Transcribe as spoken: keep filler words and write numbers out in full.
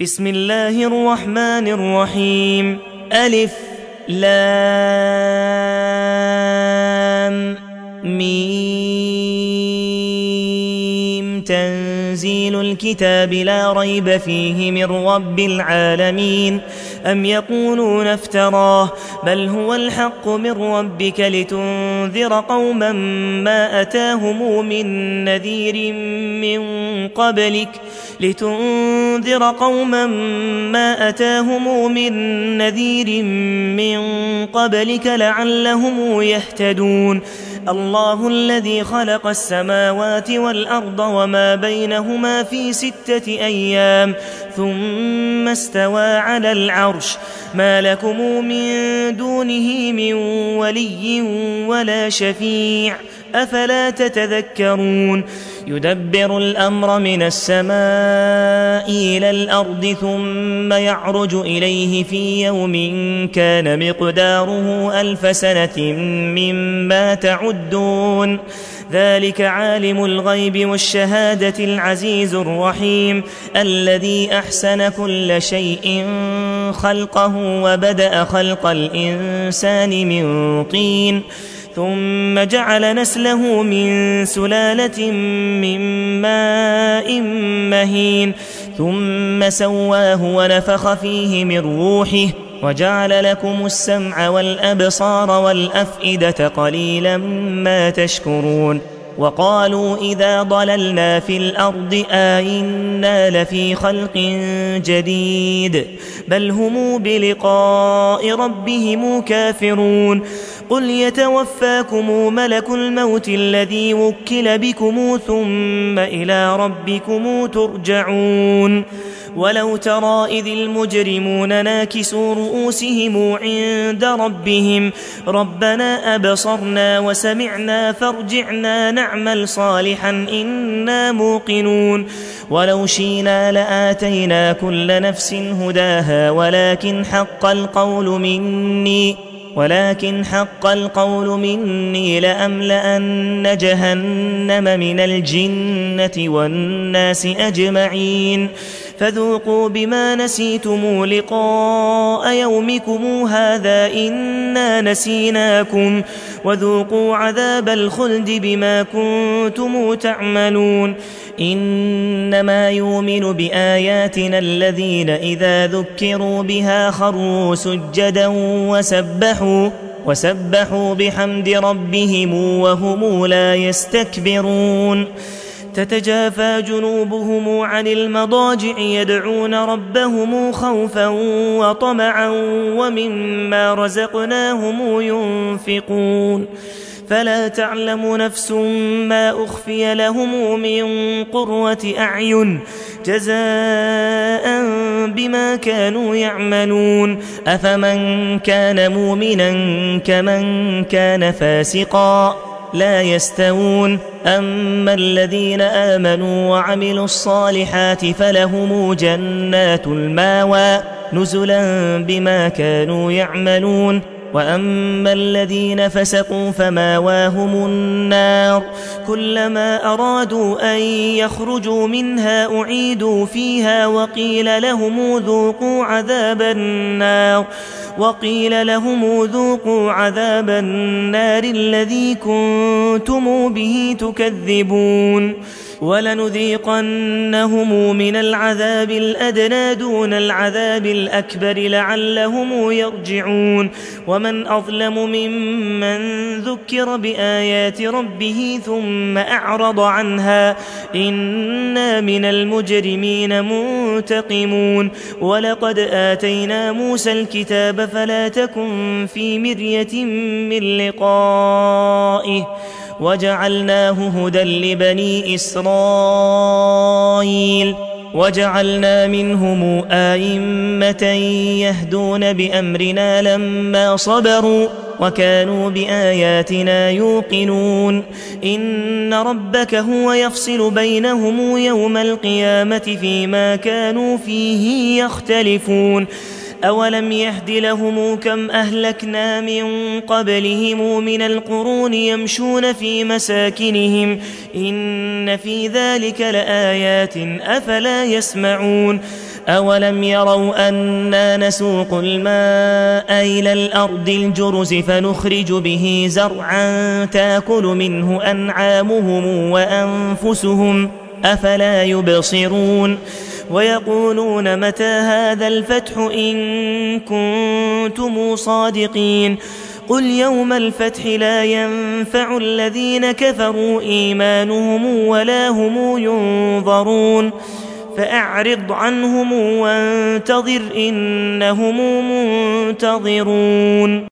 بسم الله الرحمن الرحيم. ألف لام ميم. تنزيل الكتاب لا ريب فيه من رب العالمين. أم يقولون افتراه بل هو الحق من ربك لتنذر قوما ما أتاهم من نذير من قبلك لتنذر قوما ما أتاهم من نذير من قبلك لعلهم يهتدون. الله الذي خلق السماوات والأرض وما بينهما في ستة أيام ثم استوى على العرش ما لكم من دونه من ولي ولا شفيع أفلا تتذكرون. يدبر الأمر من السماء إلى الأرض ثم يعرج إليه في يوم كان مقداره ألف سنة مما تعدون. ذلك عالم الغيب والشهادة العزيز الرحيم الذي أحسن كل شيء خلقه وبدأ خلق الإنسان من طين ثم جعل نسله من سلالة من ماء مهين ثم سواه ونفخ فيه من روحه وجعل لكم السمع والأبصار والأفئدة قليلا ما تشكرون. وقالوا إذا ضللنا في الأرض آئنا لفي خلق جديد بل هم بلقاء ربهم كافرون. قل يتوفاكم ملك الموت الذي وكل بكم ثم إلى ربكم ترجعون. ولو ترى إذ المجرمون ناكسوا رؤوسهم عند ربهم ربنا أبصرنا وسمعنا فارجعنا نعمل صالحا إنا موقنون. ولو شئنا لآتينا كل نفس هداها ولكن حق القول مني ولكن حق القول مني لأملأن جهنم من الجنة والناس أجمعين. فذوقوا بما نسيتم لقاء يومكم هذا إنا نسيناكم وذوقوا عذاب الخلد بما كنتم تعملون. إنما يؤمن بآياتنا الذين إذا ذكروا بها خروا سجدا وسبحوا وسبحوا بحمد ربهم وهم لا يستكبرون. تتجافى جنوبهم عن المضاجع يدعون ربهم خوفا وطمعا ومما رزقناهم ينفقون. فلا تعلم نفس ما أخفي لهم من قرة أعين جزاء بما كانوا يعملون. أفمن كان مؤمنا كمن كان فاسقا لا يستوون. أما الذين آمنوا وعملوا الصالحات فلهم جنات الماوى نزلا بما كانوا يعملون. وأما الذين فسقوا فماواهم النار كلما أرادوا أن يخرجوا منها أعيدوا فيها وقيل لهم ذوقوا عذاب النار وقيل لهم ذوقوا عذاب النار الذي كنتم به تكذبون. ولنذيقنهم من العذاب الأدنى دون العذاب الأكبر لعلهم يرجعون. ومن أظلم ممن ذكر بآيات ربه ثم أعرض عنها إنا من المجرمين منتقمون. ولقد آتينا موسى الكتاب فلا تكن في مرية من لقائه وجعلناه هدى لبني إسرائيل وجعلنا منهم آئمة يهدون بأمرنا لما صبروا وكانوا بآياتنا يوقنون. إن ربك هو يفصل بينهم يوم القيامة فيما كانوا فيه يختلفون. أولم يهد لهم كم أهلكنا من قبلهم من القرون يمشون في مساكنهم إن في ذلك لآيات أفلا يسمعون أولم يروا أنا نسوق الماء إلى الأرض الجرز فنخرج به زرعا تاكل منه أنعامهم وأنفسهم أفلا يبصرون ويقولون متى هذا الفتح إن كنتم صادقين قل يوم الفتح لا ينفع الذين كفروا إيمانهم ولا هم ينظرون فأعرض عنهم وانتظر إنهم منتظرون